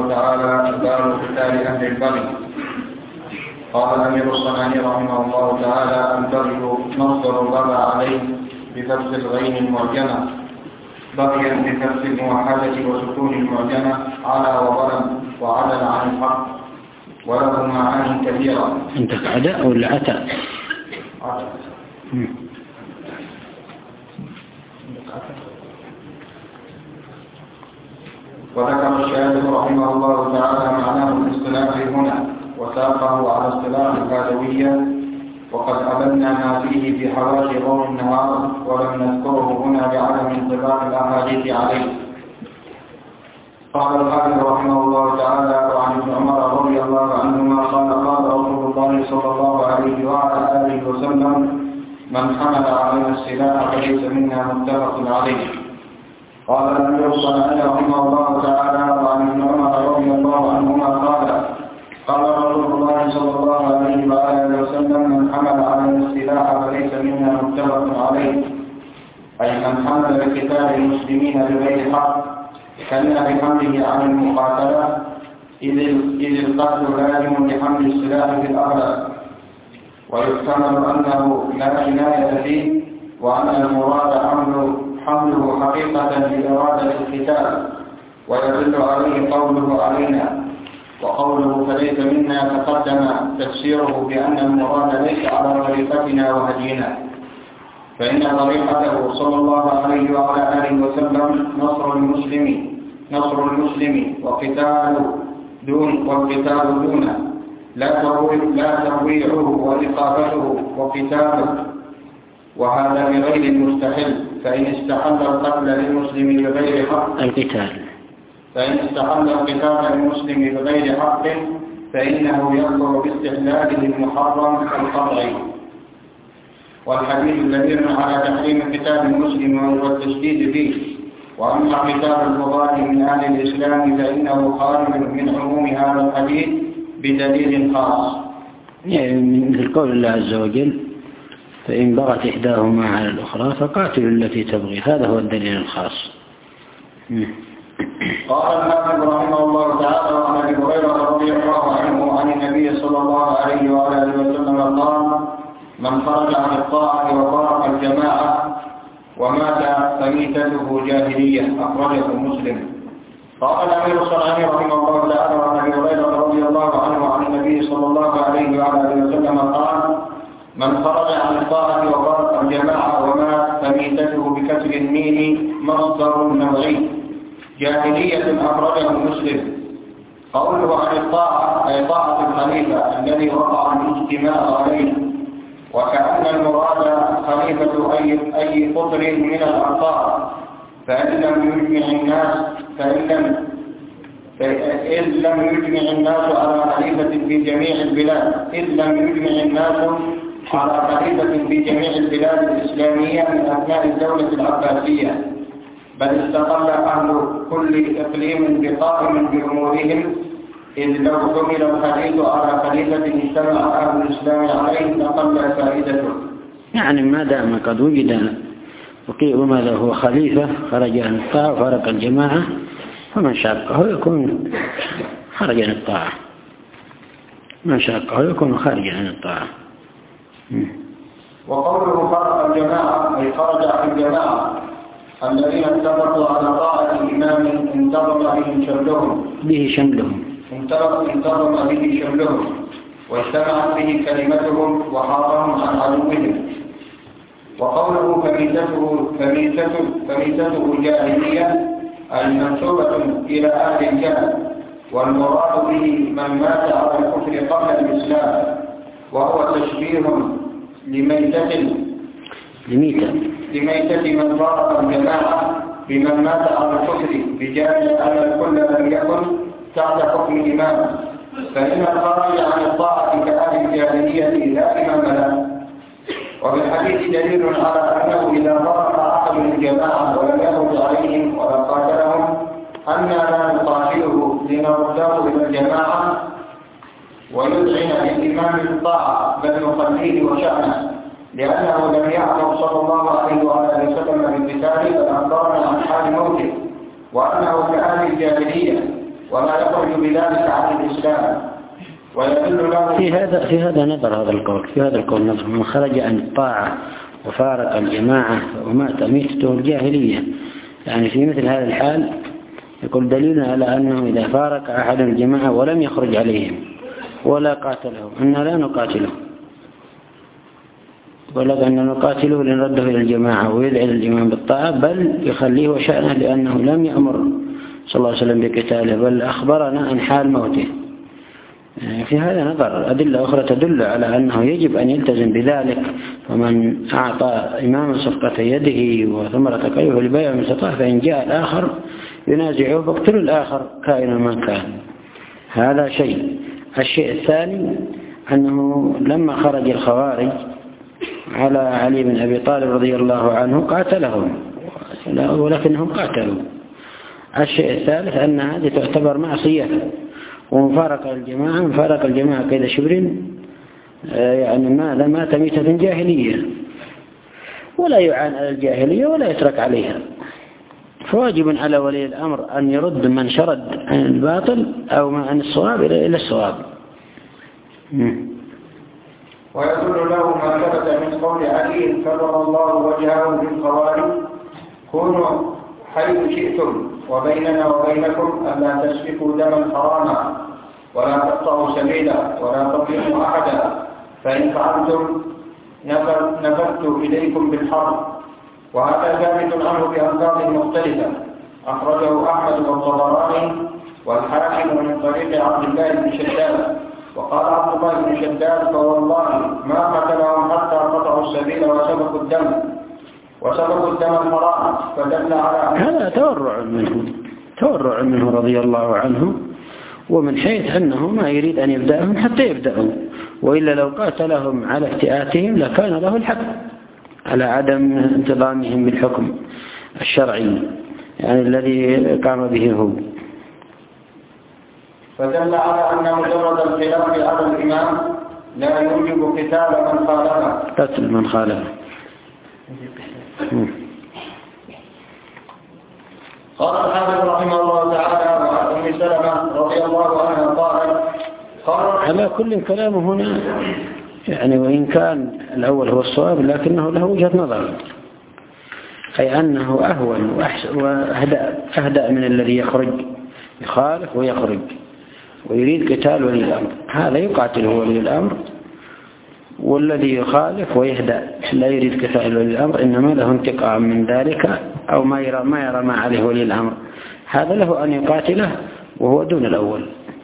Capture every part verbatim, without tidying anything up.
تعالى: باب قتال أهل البغي. قال الأمير الصنعاني رحمه الله تعالى: البغي مصدر بغى عليه بفتح الغين المعجمة، بغيا بفتح الموحدة وسكون المعجمة، على وظلم وعدل عن الحق، وله معاني كثيرة. أنت عداء ولا أتى؟ عدل. وذكر الشاذلي رحمه الله تعالى معناه الاصطلاحي هنا، وساقه على اصطلاح الهادوية، وقد أبدنا ما فيه في حواشي ضوء النهار، ولم نذكره هنا بعدم انطباق الأحاديث عليه. قال الحافظ رحمه الله تعالى: وعن ابن عمر رضي الله عنهما قال: قال رسول الله صلى الله عليه وعلى آله وسلم: من حمل علينا السلاح فليس منا، متفق عليه. قال الأمير الصنعاني رحمه الله تعالى: وعن ابن عمر رضي الله عنهما قال: قال رسول الله صلى الله عليه وآله وسلم: من حمل علينا السلاح فليس منا، متفق عليه. أي من حمل لقتال المسلمين بغير حق كان بحمله عن المقاتلة، إذ القتل لازم لحمل السلاح في الأغلب، ويحتمل أنه لا عناية فيه، وأن المراد حمله حمله حقيقة لإرادة القتال، ويدل عليه قوله علينا، وقوله فليس منا تقدم تفسيره بأن المراد ليس على طريقتنا وهدينا، فإن طريقته صلى الله عليه وعلى آله وسلم نصر المسلم نصر المسلم وقتال دون والقتال دونه، لا لا ترويعه وإقامته وقتاله، وهذا بغير المستحل. فإن استحل القتل للمسلم بغير حق القتال فإن استحل القتال للمسلم بغير حق فإنه يكفر باستحلاله المحرم القطعي. والحديث دليل على تحريم قتال المسلم والتشديد فيه. وأما قتال البغاة من أهل الإسلام فإنه خارج من عموم هذا الحديث بدليل خاص، يعني مثل قول الله عز وجل: فإن بغت إحداهما على الأخرى فقاتلوا التي تبغي. هذا هو الدليل الخاص. قال الحافظ رحمه الله تعالى: وعن أبي هريرة رضي الله عنه عن النبي صلى الله عليه وآله وسلم قال: من خرج عن الطاعة وفارق الجماعة ومات فميتته جاهلية، أخرجه مسلم. قال الأمير الصنعاني رحمه الله تعالى: وعن أبي هريرة رضي الله عنه عن النبي صلى الله عليه وآله وسلم قال: من خرج عن الطاعة وفارق الجماعة ومات فميتته بكسر الميم مصدر نوعي، جاهلية، أخرجه مسلم. قوله عن الطاعة أي طاعة الخليفة الذي وقع الاجتماع عليه، وكأن المراد خليفة أي أي قطر من الأقطار، فإن لم يجمع الناس فإن لم إذ لم يجمع الناس على خليفة في جميع البلاد إذ لم يجمع الناس على خليفة في جميع البلاد الإسلامية من أبناء الدولة العباسية، بل استقل أهل كل إقليم بقائم بأمورهم، إذ لو حمل الحديث على خليفة اجتمع أهل الإسلام عليه لقل فائدته. يعني ما دام قد وجد وقيل ماذا هو خليفة خرج عن الطاعة وفارق الجماعة، فمن شاقه يكون خرج عن الطاعة، من شاقه يكون خارجا عن الطاعة. وقوله فارق الجماعة أي خرج عن الجماعة الذين اتفقوا على طاعة الإمام انتظم بهم شملهم به شملهم انتظم به شملهم واجتمعت به كلمتهم وحارهم عن عدوهم. وقوله فميتته فميتته فميتته جاهلية أي منسوبة إلى أهل الجهل، والمراد به من مات على الكفر قبل الإسلام، وهو تشبيه لميتة لميتة لميتة من فارق الجماعة بمن مات على الكفر، بجانب أن الكل لم يكن تحت حكم الإمام، فإن الخارج عن الطاعة كأهل الجاهلية لا إمام له. وبالحديث دليل على أنه إذا فارق أحد الجماعة ولم يخرج عليهم ولا قاتلهم أن لا نقاتله لنرده إلى الجماعة ويذعن للإمام الطاعة، بل نخليه وشأنه، لأنه لم يعلم صلى الله عليه وآله وسلم بالقتال، بل أخبرنا عن حال موته وأنه كأهل الجاهلية، ولا يخرج بذلك عن الإسلام. ويدل له في هذا في هذا نظر هذا القول في هذا القول نظر من خرج عن الطاعة وفارق الجماعة ومات ميتته الجاهلية، يعني في مثل هذا الحال يقول دليل على أنه إذا فارق أحد الجماعة ولم يخرج عليهم ولا قاتلهم أن لا نقاتله، ولكن أن نقاتله لنرده إلى الجماعة ويدعي الإمام بالطاعة، بل يخليه وشأنه لأنه لم يأمر صلى الله عليه وسلم بقتاله بل أخبرنا عن حال موته. في هذا نظر أدلة أخرى تدل على أنه يجب أن يلتزم بذلك، ومن أعطى إماما صفقة يده وثمرة قيده لبيع من استطاع، فإن جاء الآخر ينازعه فاقتل الآخر كائنا من كان. هذا شيء. الشيء الثاني أنه لما خرج الخوارج على علي بن أبي طالب رضي الله عنه قاتلهم، ولكنهم قاتلوا. الشيء الثالث أن هذه تعتبر معصية، ومفارقة الجماعة مفارقة الجماعة كذا شبر يعني ما مات ميتة جاهلية، ولا يعان على الجاهلية ولا يترك عليها. فواجب على ولي الأمر أن يرد من شرد عن الباطل أو عن الصواب إلى الصواب. ويدل له ما ثبت من قول علي كرم الله وجهه بالخوارج: كونوا حيث شئتم وبيننا وبينكم ألا تسفكوا دما حراما ولا تقطعوا سبيلا ولا تظلموا أحدا، فإن فعلتم نفذت إليكم بالحرب. وهذا ثابت عنه بألفاظ مختلفة، أخرجه أحمد والطبراني والحاكم من طريق عبد الله بن شداد. وقال عبد الله بن شداد: فوالله ما قتلهم حتى قطعوا السبيل وسبقوا الدم وسبقوا الدم الحرام، فدل على هذا تورع منه تورع منه رضي الله عنه، ومن حيث أنه ما يريد أن يبدأهم حتى يبدأوا، وإلا لو قاتلهم على افتئاتهم لكان له الحق على عدم انتظامهم بالحكم الشرعي يعني الذي قام به هو. فدل على أن مجرد الخلاف على الإمام لا يوجب قتال من خالفه قتل من خالفه. قال الحافظ رحمه الله تعالى: وعن أم سلمة رضي الله عنها قالت: على كل كلام هنا يعني وإن كان الأول هو الصواب لكنه له وجهة نظر، أي أنه أهون وأهدأ من الذي يخرج يخالف ويخرج ويريد قتال ولي الأمر. هذا يقاتل ولي الأمر، والذي يخالف ويهدأ لا يريد قتال ولي الأمر إنما له انتقام من ذلك أو ما يرى ما يرى ما عليه ولي الأمر، هذا له أن يقاتله وهو دون الأول.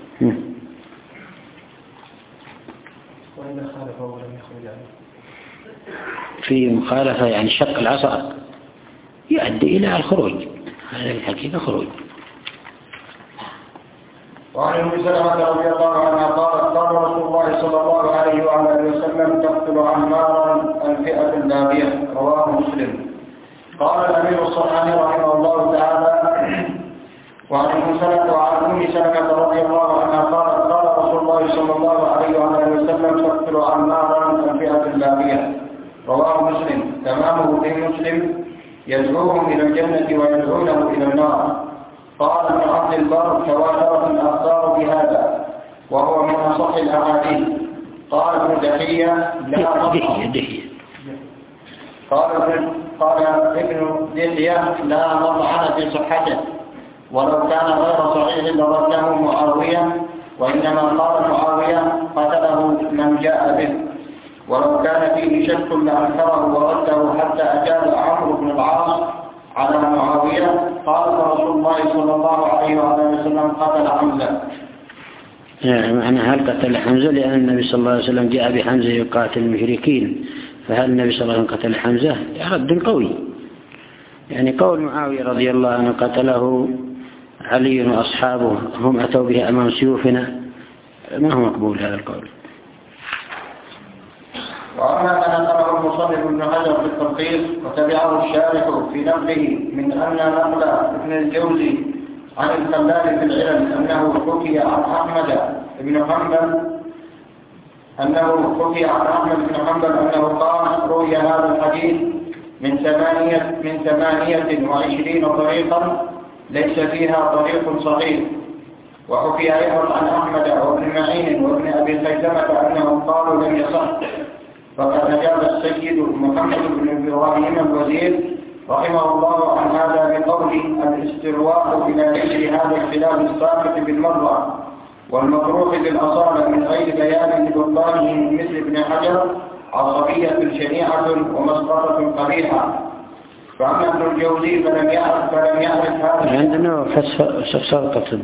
في مخالفة يعني شق العصا يؤدي إلى الخروج، هذا الحقيقة خروج. وعن أم سلمة رضي الله عنها قالت: قال رسول الله صلى الله عليه وعلى آله وسلم: تقتل عمارا الفئة الباغية. رواه مسلم. قال الأمير الصنعاني رحمه الله تعالى: وعن أم سلمة وعن أم سلمة رضي الله عنها قالت: قال رسول الله صلى الله عليه وعلى آله وسلم: تقتل عمارا الفئة الباغية. رواه مسلم. تمامه في مسلم: يدعوهم إلى الجنة ويدعونه إلى النار. قال ابن عبد البر: تواترت الأخبار بهذا وهو من أصح الأحاديث. قال ابن دحية: لا دحية قال ابن قال ابن دحية: لا مطعن في صحته، ولو كان غير صحيح لرده معاوية، وإنما قال معاوية: قتله من جاء به، ولو كان فيه شك لأنكره ورده حتى أجاب عمرو بن العاص على معاوية. قال رسول الله صلى الله عليه وسلم: قتل حمزة. يعني معنى هل قتل حمزة لأن النبي صلى الله عليه وسلم جاء بحمزة يقاتل المشركين، فهل النبي صلى الله عليه وسلم قتل حمزة؟ رد قوي. يعني قول معاوية رضي الله عنه قتله علي وأصحابه هم أتوا به أمام سيوفنا ما هو مقبول هذا القول. وأما ما نقله المصنف ابن حجر في التلخيص وتبعه الشارح في نقله من أن نقل ابن الجوزي عن الخلال في العلم أنه حكي عن أحمد بن حنبل أنه حكي عن أحمد بن حنبل أنه قال: روي هذا الحديث من ثمانية من ثمانية وعشرين طريقا ليس فيها طريق صحيح، وحكي أيضا عن أحمد وابن معين وابن أبي خيثمة أنهم قالوا لم يصح. فقد أجاب السيد محمد بن إبراهيم الوزير رحمه الله عن هذا بقول الاسترواء إلى ذكر هذا الخلاف الساقط بالمرة والمطروح بالأصالة من غير بيان لبطلانه من مثل ابن حجر عصبية شنيعة ومسقطة قبيحة. فأما ابن الجوزي فلم يعرف فلم يعرف هذا. عندنا فسرقة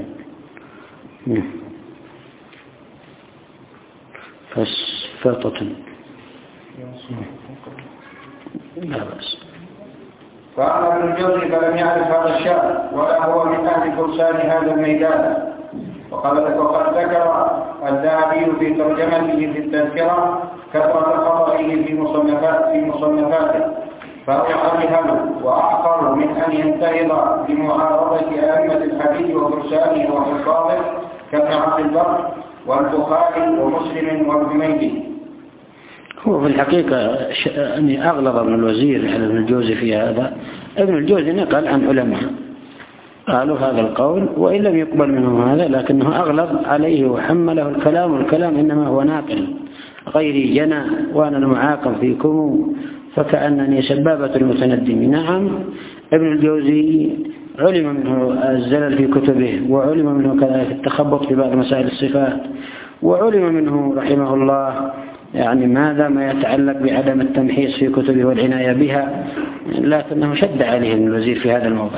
فسفطة لا بأس. فأما ابن الجوزي فلم يعرف هذا الشأن ولا هو من أهل فرسان هذا الميدان. وقد ذكر الذهبي في ترجمته في التذكرة كثرة خطئه في مصنفات في مصنفاته، فهو أجهل وأحقر من أن ينتهض بمعارضة أئمة الحديث وفرسانه وحفاظه كابن عبد البر والبخاري ومسلم والحميدي. هو في الحقيقة أني أغلظ ابن الوزير على ابن الجوزي في هذا. ابن الجوزي نقل عن علماء قالوا هذا القول وإن لم يقبل منهم هذا، لكنه أغلظ عليه وحمله الكلام، والكلام إنما هو ناقل غيري جنى وأنا المعاقب فيكم فكأنني سبابة المتندم. نعم ابن الجوزي علم منه الزلل في كتبه، وعلم منه كذلك التخبط في بعض مسائل الصفات، وعلم منه رحمه الله يعني ماذا ما يتعلق بعدم التمحيص في كتبه والعناية بها، لكنه شد عليه ابن الوزير في هذا الموضوع.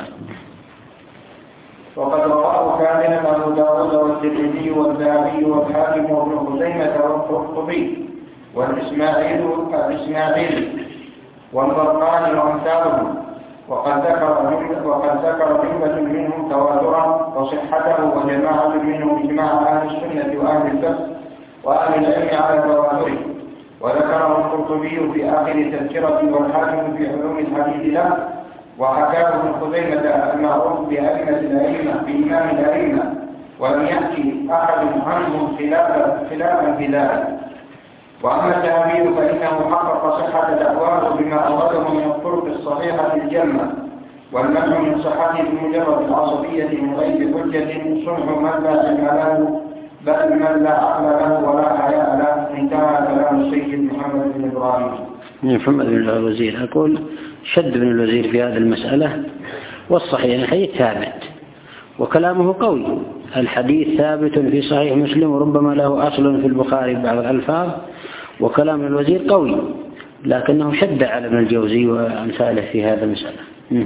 وقد رواه كاملا أبو داود والترمذي والذهبي والحاكم وابن خزيمة والقرطبي والإسماعيل الإسماعيلي والبرقاني وأمثالهم. وقد ذكر وقد ذكر جملة منهم تواترا وصحته، وجماعة منهم إجماع أهل السنة وأهل الفقه وأهل العلم على تواتره. وذكره القرطبي في آخر تذكرة والحاكم في علوم الحديث له، وحكاه ابن خزيمة المعروف بأئمة الأئمة بإمام الأئمة، ولم يأتي أحد عنهم خلافا خلافا في ذلك. وأما الذهبي فإنه حقق صحة دعواه بما أورده من الطرق الصحيحة الجمة، والمنع من صحته بمجرد العصبية من غير حجة صنع من لا علم له بل من لا عقل له ولا حياء له. انتهى كلام السيد محمد بن إبراهيم. محمد بن الوزير أقول شد بن الوزير في هذه المسألة، والصحيح الحديث ثابت وكلامه قوي. الحديث ثابت في صحيح مسلم وربما له أصل في البخاري بعض الألفاظ، وكلام الوزير قوي، لكنه شد على ابن الجوزي وأمثاله في هذا المسألة.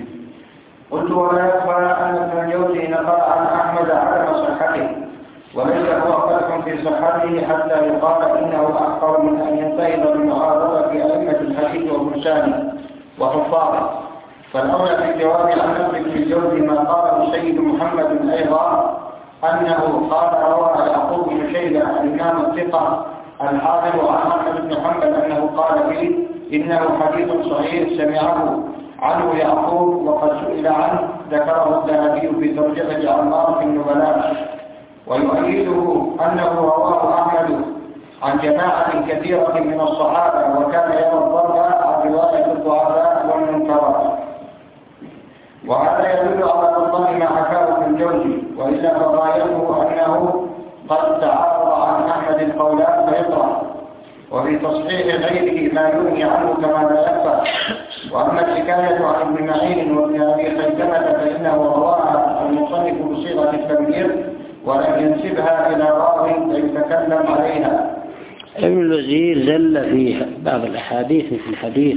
قلت ولا يخفى أن ابن الجوزي نقل عن أحمد عدم صحته، وليس هو خلف في صحته حتى يقال إنه أحقر من أن ينتهض بمعارضة أئمة الحديث وفرسانه وحفاظه. فالأولى في الجواب عن نقل ابن الجوزي ما قاله السيد محمد أيضا، أنه قال روى يعقوب بن شيبة الإمام الثقة الحافظ عن أحمد بن حنبل أنه قال فيه إنه حديث صحيح سمعه عنه يعقوب وقد سئل عنه. ذكره الذهبي في ترجمة عمار في النبلاء. ويؤيده أنه رواه أحمد عن جماعة كثيرة من الصحابة، وكان يرى الضرب عن رواية الضعفاء والمنكرات. وهذا يدل على بطلان ما حكاه ابن الجوزي، وإلا فغايته أنه قد تعارض عن أحمد القولان فيطرح، وفي تصحيح غيره ما يغني عنه كما لا يخفى. وأما الحكاية عن ابن معين وابن أبي خيثمة فإنه رواها المصنف بصيغة التمرير ولم ينسبها إلى راوي فيتكلم عليها. ابن الوزير زل في بعض الأحاديث في الحديث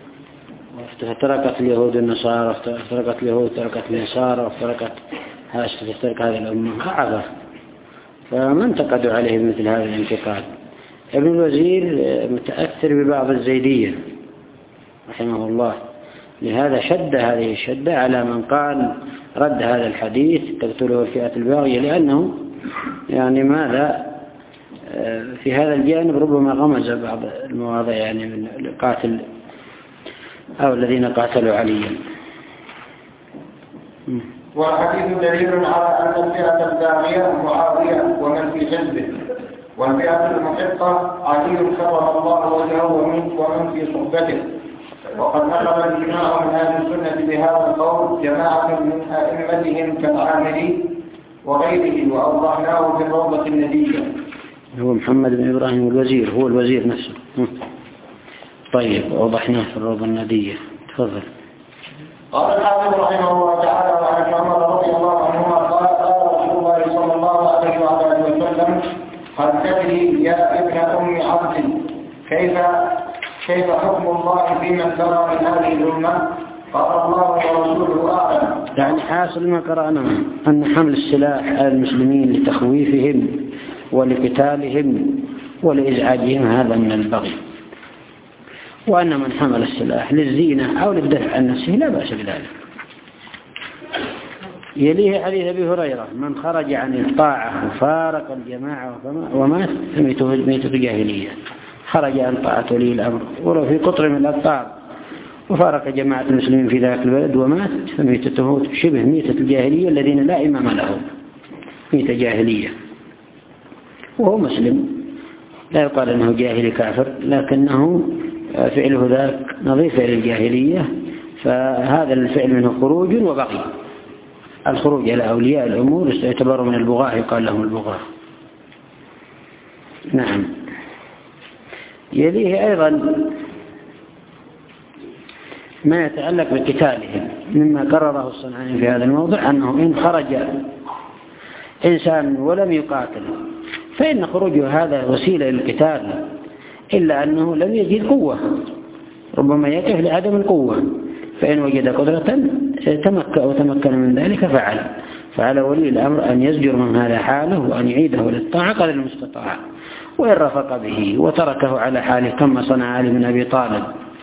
افترقت اليهود النصارى، افترقت اليهود تركت النصارى، وافترقت تفترق هذه الأمة عبث، فما انتقدوا عليه مثل هذا الانتقاد. ابن الوزير متأثر ببعض الزيدية رحمه الله، لهذا شد هذه الشدة على من قال رد هذا الحديث تقتله الفئة الباغية، لأنه يعني ماذا في هذا الجانب ربما غمز بعض المواضع يعني من القاتل أو الذين قاتلوا عليا. والحديث دليل على أن الفئة الباغية معاوية ومن في حزبه، والفئة المحقة علي كرم الله وجهه ومن في صحبته. وقد نقل الجماعة من أهل السنة بهذا القول جماعة من أئمتهم كالعامري وغيره وأوضحناه في الروضة الندية. هو محمد بن إبراهيم الوزير، هو الوزير نفسه. طيب أوضحناه في الروضة الندية. تفضل. قال الحافظ رحمه الله تعالى: وعن عمر رضي الله عنهما قال: قال رسول الله صلى الله عليه وعلى اله وسلم: هل تدري يا ابن ام عبد كيف كيف حكم الله في من ترى من هذه الامه؟ قال: الله ورسوله اعلم. يعني حاصل ما قرأنا أن حمل السلاح على المسلمين لتخويفهم ولقتالهم ولإزعاجهم هذا من البغي، وأن من حمل السلاح للزينة أو للدفع عن نفسه لا بأس بذلك. يليه حديث أبي هريرة: من خرج عن الطاعة وفارق الجماعة ومات فميته جاهلية. خرج عن طاعة ولي الأمر ولو في قطر من الأقطار وفارق جماعة المسلمين في ذاك البلد ومات فميتته شبه ميتة الجاهلية الذين لا إمام لهم، ميتة جاهلية. وهو مسلم لا يقال أنه جاهلي كافر، لكنه فعله ذاك نظير فعل الجاهلية، فهذا الفعل منه خروج وبغي. الخروج على أولياء الأمور يعتبر من البغاة، يقال لهم البغاة. نعم. يليه أيضا ما يتعلق بقتالهم مما قرره الصنعاني في هذا الموضوع، أنه إن خرج إنسان ولم يقاتل فإن خروجه هذا وسيلة للقتال، إلا أنه لم يجد قوة، ربما يقف لعدم القوة، فإن وجد قدرة تمكن وتمكن من ذلك فعل. فعلى ولي الأمر أن يزجر من هذا حاله وأن يعيده للطاعة قدر المستطاع، وإن رفق به وتركه على حاله كما صنع علي بن أبي طالب،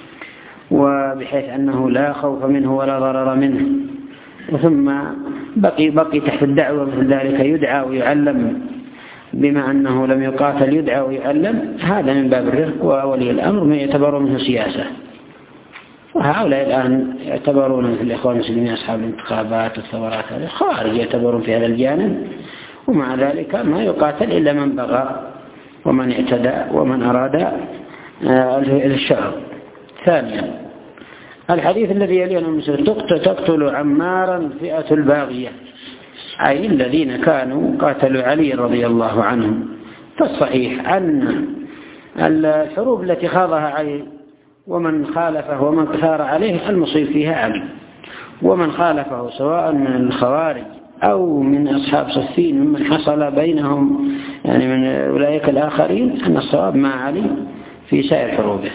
وبحيث أنه لا خوف منه ولا ضرر منه، ثم بقي بقي تحت الدعوة مثل ذلك يدعى ويعلم، بما أنه لم يقاتل يدعى ويعلم، هذا من باب الرفق. وولي الأمر ما يعتبر منه سياسة. وهؤلاء الآن يعتبرون مثل الإخوان المسلمين أصحاب الانتخابات والثورات، هذه خوارج يعتبرون في هذا الجانب، ومع ذلك ما يقاتل إلا من بغى ومن اعتدى ومن أراد الشر. ثانيا الحديث الذي يليه المسلم: تقتل عمارا فئة الباغية، أي الذين كانوا قاتلوا علي رضي الله عنه. فالصحيح أن الحروب التي خاضها علي ومن خالفه ومن ثار عليه المصيب فيها علي، ومن خالفه سواء من الخوارج أو من أصحاب صفين ممن حصل بينهم يعني من أولئك الآخرين، أن الصواب مع علي في سائر حروبه.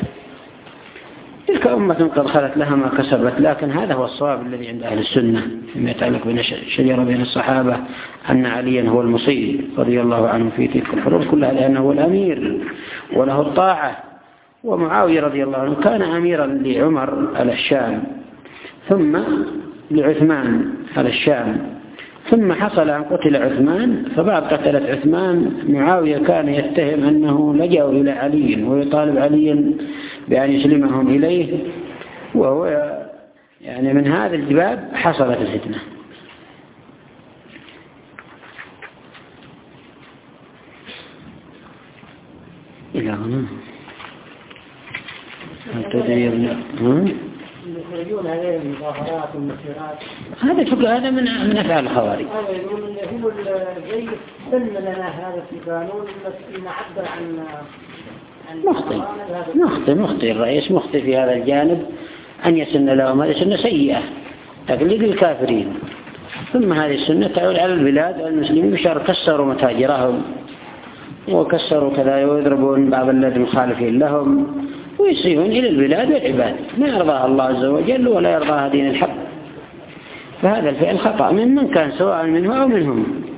تلك أمة قد خلت لها ما كسبت، لكن هذا هو الصواب الذي عند أهل السنة فيما يتعلق بين الشجرة بين الصحابة، أن عليا هو المصيب رضي الله عنه في تلك الحروب كلها، لأنه هو الأمير وله الطاعة. ومعاوية رضي الله عنه كان أميرا لعمر على الشام، ثم لعثمان على الشام، ثم حصل أن قتل عثمان، فبعد قتلة عثمان معاوية كان يتهم أنه لجأوا إلى علي ويطالب عليا بأن يسلمهم إليه، وهو يعني من هذا الباب حصلت الفتنة. إلى هنا يخرجون عليهم المظاهرات والمسيرات، هذا فكر هذا من من أفعال الخوارج. هذا يقول إنه هو زي سن لنا هذا في قانون بس نعبر عن مخطئ مخطئ مخطئ الرئيس مخطئ في هذا الجانب، أن يسن لهم هذه سنة سيئة تقليد الكافرين. ثم هذه السنة تعود على البلاد المسلمين، بشار كسروا متاجرهم وكسروا كذا ويضربون بعض الذين مخالفين لهم ويصيبون إلى البلاد والعباد، ما يرضاها الله عز وجل ولا يرضاها دين الحق. فهذا الفعل خطأ من من كان سواء منه أو منهم.